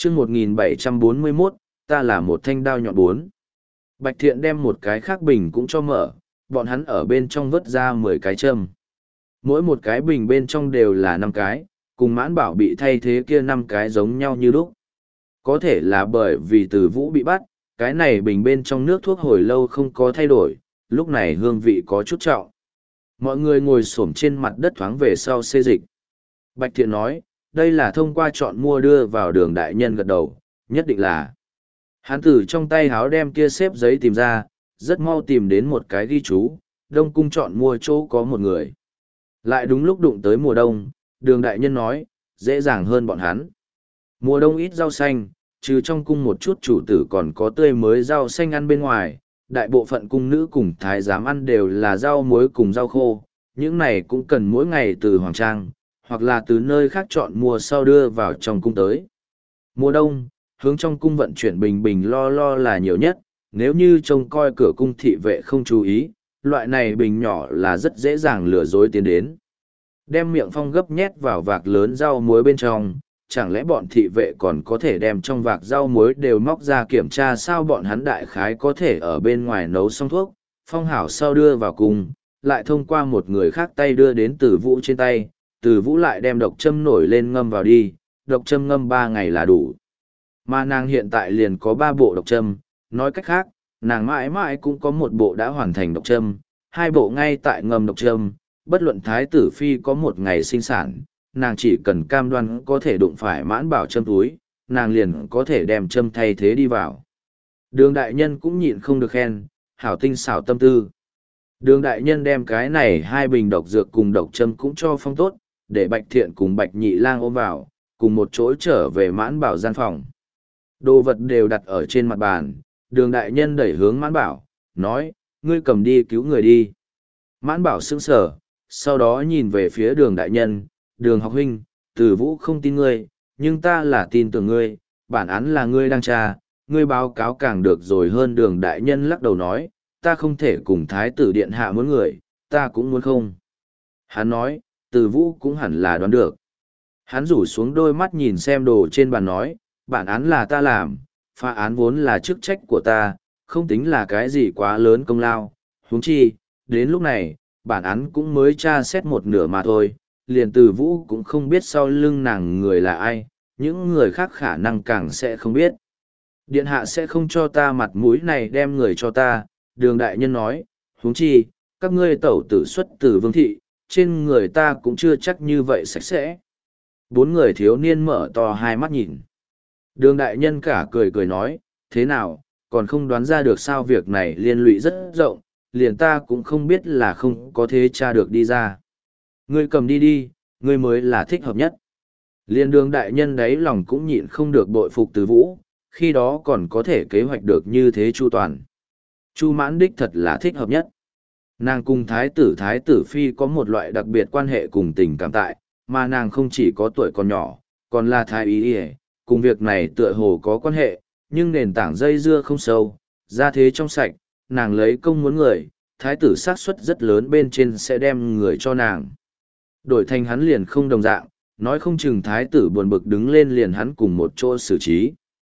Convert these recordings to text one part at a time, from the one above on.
chương 1741, ta là một thanh đao nhọn 4. Bạch Thiện đem một cái khác bình cũng cho mở, bọn hắn ở bên trong vớt ra 10 cái châm. Mỗi một cái bình bên trong đều là 5 cái, cùng Mãn Bảo bị thay thế kia 5 cái giống nhau như lúc. Có thể là bởi vì Từ Vũ bị bắt, cái này bình bên trong nước thuốc hồi lâu không có thay đổi, lúc này hương vị có chút trọng. Mọi người ngồi xổm trên mặt đất thoáng về sau xê dịch. Bạch Thiện nói, đây là thông qua chọn mua đưa vào Đường đại nhân gật đầu, nhất định là. Hán tử trong tay háo đem kia xếp giấy tìm ra, rất mau tìm đến một cái ghi chú, Đông Cung chọn mua chỗ có một người. Lại đúng lúc đụng tới mùa đông, Đường đại nhân nói, dễ dàng hơn bọn hắn. Mùa đông ít rau xanh, trừ trong cung một chút chủ tử còn có tươi mới rau xanh ăn bên ngoài, đại bộ phận cung nữ cùng thái giám ăn đều là rau muối cùng rau khô, những này cũng cần mỗi ngày từ Hoàng Trang, hoặc là từ nơi khác chọn mua sau đưa vào trong cung tới. Mùa đông, hướng trong cung vận chuyển bình bình lo là nhiều nhất, nếu như trông coi cửa cung thị vệ không chú ý, loại này bình nhỏ là rất dễ dàng lừa dối tiến đến. Đem miệng phong gấp nhét vào vạc lớn rau muối bên trong, chẳng lẽ bọn thị vệ còn có thể đem trong vạc rau muối đều móc ra kiểm tra sao bọn hắn đại khái có thể ở bên ngoài nấu xong thuốc, phong hảo sau đưa vào cung, lại thông qua một người khác tay đưa đến Từ Vũ trên tay, Từ Vũ lại đem độc châm nổi lên ngâm vào đi, độc châm ngâm 3 ngày là đủ. Mà nàng hiện tại liền có 3 bộ độc châm, nói cách khác, nàng mãi mãi cũng có một bộ đã hoàn thành độc châm, 2 bộ ngay tại ngâm độc châm, bất luận thái tử phi có một ngày sinh sản, nàng chỉ cần cam đoan có thể đụng phải Mãn Bảo châm túi, nàng liền có thể đem châm thay thế đi vào. Đường đại nhân cũng nhịn không được khen, hảo tinh xảo tâm tư. Đường đại nhân đem cái này 2 bình độc dược cùng độc châm cũng cho phong tốt, để Bạch Thiện cùng Bạch Nhị Lang ôm vào, cùng một chỗ trở về Mãn Bảo gian phòng. Đồ vật đều đặt ở trên mặt bàn, đường đại nhân đẩy hướng Mãn Bảo, nói, ngươi cầm đi cứu người đi. Mãn Bảo sững sờ, sau đó nhìn về phía đường đại nhân, Đường học huynh, Từ Vũ không tin ngươi, nhưng ta là tin tưởng ngươi, bản án là ngươi đang tra, ngươi báo cáo càng được rồi hơn. Đường đại nhân lắc đầu nói, ta không thể cùng thái tử điện hạ muốn người, ta cũng muốn không. Hắn nói, Từ Vũ cũng hẳn là đoán được. Hắn rủ xuống đôi mắt nhìn xem đồ trên bàn nói, bản án là ta làm, phá án vốn là chức trách của ta, không tính là cái gì quá lớn công lao, huống chi, đến lúc này, bản án cũng mới tra xét một nửa mà thôi, liền Từ Vũ cũng không biết sau lưng nàng người là ai, những người khác khả năng càng sẽ không biết. Điện hạ sẽ không cho ta mặt mũi này đem người cho ta, đường đại nhân nói, huống chi, các ngươi tẩu tử xuất từ vương thị, trên người ta cũng chưa chắc như vậy sạch sẽ. 4 người thiếu niên mở to hai mắt nhìn. Đường đại nhân cả cười cười nói, thế nào, còn không đoán ra được sao việc này liên lụy rất rộng, liền ta cũng không biết là không có thế tra được đi ra. Ngươi cầm đi đi, ngươi mới là thích hợp nhất. Liên đường đại nhân đấy lòng cũng nhịn không được bội phục Từ Vũ, khi đó còn có thể kế hoạch được như thế chu toàn. Chu Mãn đích thật là thích hợp nhất. Nàng cùng thái tử phi có một loại đặc biệt quan hệ cùng tình cảm tại, mà nàng không chỉ có tuổi còn nhỏ, còn là thái ý ỉa, cùng việc này tựa hồ có quan hệ, nhưng nền tảng dây dưa không sâu, ra thế trong sạch, nàng lấy công muốn người, thái tử xác suất rất lớn bên trên sẽ đem người cho nàng. Đổi thành hắn liền không đồng dạng, nói không chừng thái tử buồn bực đứng lên liền hắn cùng một chỗ xử trí.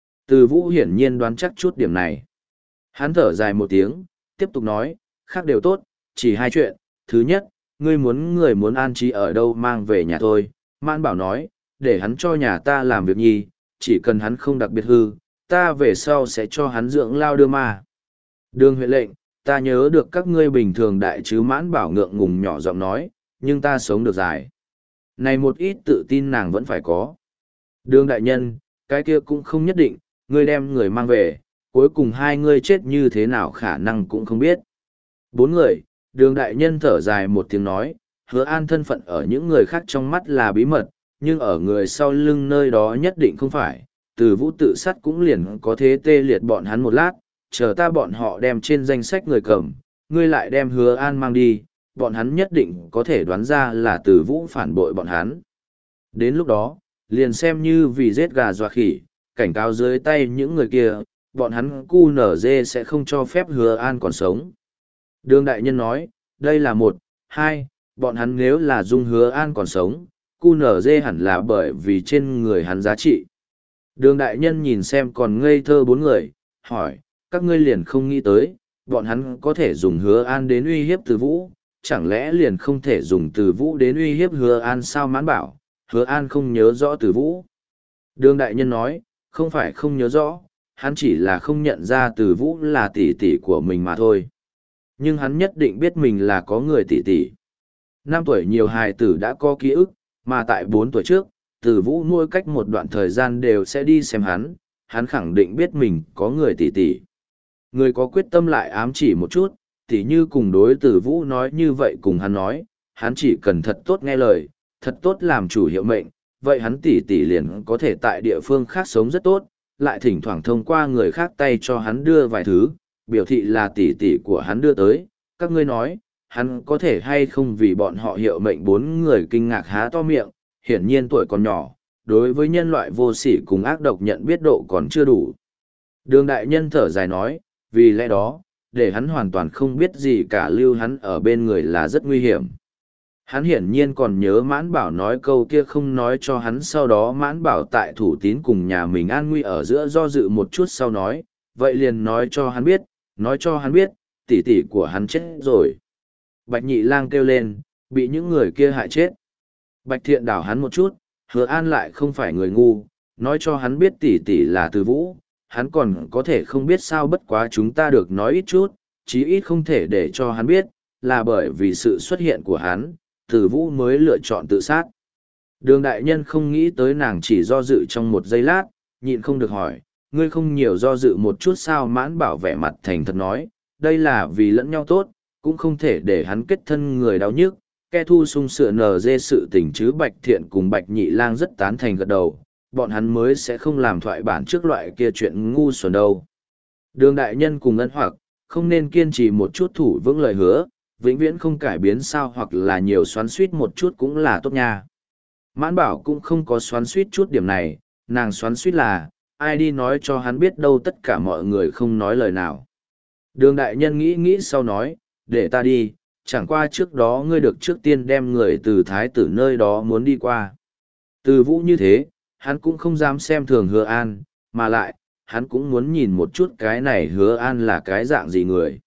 Từ Vũ hiển nhiên đoán chắc chút điểm này. Hắn thở dài một tiếng, tiếp tục nói, khác đều tốt, chỉ 2 chuyện. Thứ nhất, ngươi muốn người muốn an trí ở đâu mang về nhà thôi. Mãn Bảo nói, để hắn cho nhà ta làm việc nhi, chỉ cần hắn không đặc biệt hư, ta về sau sẽ cho hắn dưỡng lao đưa ma. Đường huyện lệnh, ta nhớ được các ngươi bình thường đại chứ. Mãn Bảo ngượng ngùng nhỏ giọng nói, nhưng ta sống được dài. Này một ít tự tin nàng vẫn phải có. Đường đại nhân, cái kia cũng không nhất định, ngươi đem người mang về, cuối cùng 2 ngươi chết như thế nào khả năng cũng không biết. 4 người, đường đại nhân thở dài một tiếng nói, Hứa An thân phận ở những người khác trong mắt là bí mật, nhưng ở người sau lưng nơi đó nhất định không phải. Từ Vũ tự sát cũng liền có thế tê liệt bọn hắn một lát, chờ ta bọn họ đem trên danh sách người cầm, ngươi lại đem Hứa An mang đi, bọn hắn nhất định có thể đoán ra là Từ Vũ phản bội bọn hắn. Đến lúc đó, liền xem như vì giết gà dọa khỉ, cảnh cáo dưới tay những người kia, bọn hắn QNZ sẽ không cho phép Hứa An còn sống. Đường đại nhân nói, đây là 1, 2, bọn hắn nếu là dung Hứa An còn sống, QNZ hẳn là bởi vì trên người hắn giá trị. Đường đại nhân nhìn xem còn ngây thơ bốn người, hỏi, các ngươi liền không nghĩ tới, bọn hắn có thể dùng Hứa An đến uy hiếp Từ Vũ, chẳng lẽ liền không thể dùng Từ Vũ đến uy hiếp Hứa An sao? Mãn bảo, Hứa An không nhớ rõ Từ Vũ. Đường đại nhân nói, không phải không nhớ rõ, hắn chỉ là không nhận ra Từ Vũ là tỷ tỷ của mình mà thôi. Nhưng hắn nhất định biết mình là có người tỷ tỷ. 5 tuổi nhiều hài tử đã có ký ức, mà tại 4 tuổi trước, Từ Vũ mỗi cách một đoạn thời gian đều sẽ đi xem hắn khẳng định biết mình có người tỷ tỷ. Người có quyết tâm lại ám chỉ một chút, tỉ như cùng đối Từ Vũ nói như vậy cùng hắn nói, hắn chỉ cần thật tốt nghe lời, thật tốt làm chủ hiệu mệnh, vậy hắn tỷ tỷ liền có thể tại địa phương khác sống rất tốt, lại thỉnh thoảng thông qua người khác tay cho hắn đưa vài thứ, biểu thị là tỷ tỷ của hắn đưa tới, các ngươi nói, hắn có thể hay không vì bọn họ hiệu mệnh 4 người kinh ngạc há to miệng, hiển nhiên tuổi còn nhỏ, đối với nhân loại vô sỉ cùng ác độc nhận biết độ còn chưa đủ. Đường đại nhân thở dài nói, vì lẽ đó, để hắn hoàn toàn không biết gì cả lưu hắn ở bên người là rất nguy hiểm. Hắn hiển nhiên còn nhớ Mãn Bảo nói câu kia không nói cho hắn, sau đó Mãn Bảo tại Thủ Tín cùng nhà mình an nguy ở giữa do dự một chút sau nói, vậy liền nói cho hắn biết, tỷ tỷ của hắn chết rồi. Bạch Nhị Lang kêu lên, bị những người kia hại chết. Bạch Thiện đảo hắn một chút, Hứa An lại không phải người ngu, nói cho hắn biết tỷ tỷ là Từ Vũ, hắn còn có thể không biết sao, bất quá chúng ta được nói ít chút, chí ít không thể để cho hắn biết, là bởi vì sự xuất hiện của hắn, Từ Vũ mới lựa chọn tự sát. Đường đại nhân không nghĩ tới nàng chỉ do dự trong một giây lát, nhịn không được hỏi, ngươi không nhiều do dự một chút sao? Mãn Bảo vẻ mặt thành thật nói, đây là vì lẫn nhau tốt, cũng không thể để hắn kết thân người đau nhức, ke thu sung sửa nờ dê sự tình chứ. Bạch Thiện cùng Bạch Nhị Lang rất tán thành gật đầu, bọn hắn mới sẽ không làm thoại bản trước loại kia chuyện ngu xuẩn đâu. Đường đại nhân cùng ân hoặc, không nên kiên trì một chút thủ vững lời hứa, vĩnh viễn không cải biến sao, hoặc là nhiều xoắn suýt một chút cũng là tốt nha. Mãn Bảo cũng không có xoắn suýt chút điểm này, nàng xoắn suýt là, ai đi nói cho hắn biết đâu, tất cả mọi người không nói lời nào. Đường đại nhân nghĩ nghĩ sau nói, để ta đi, chẳng qua trước đó ngươi được trước tiên đem người từ thái tử nơi đó muốn đi qua. Từ Vũ như thế, hắn cũng không dám xem thường Hứa An, mà lại, hắn cũng muốn nhìn một chút cái này Hứa An là cái dạng gì người.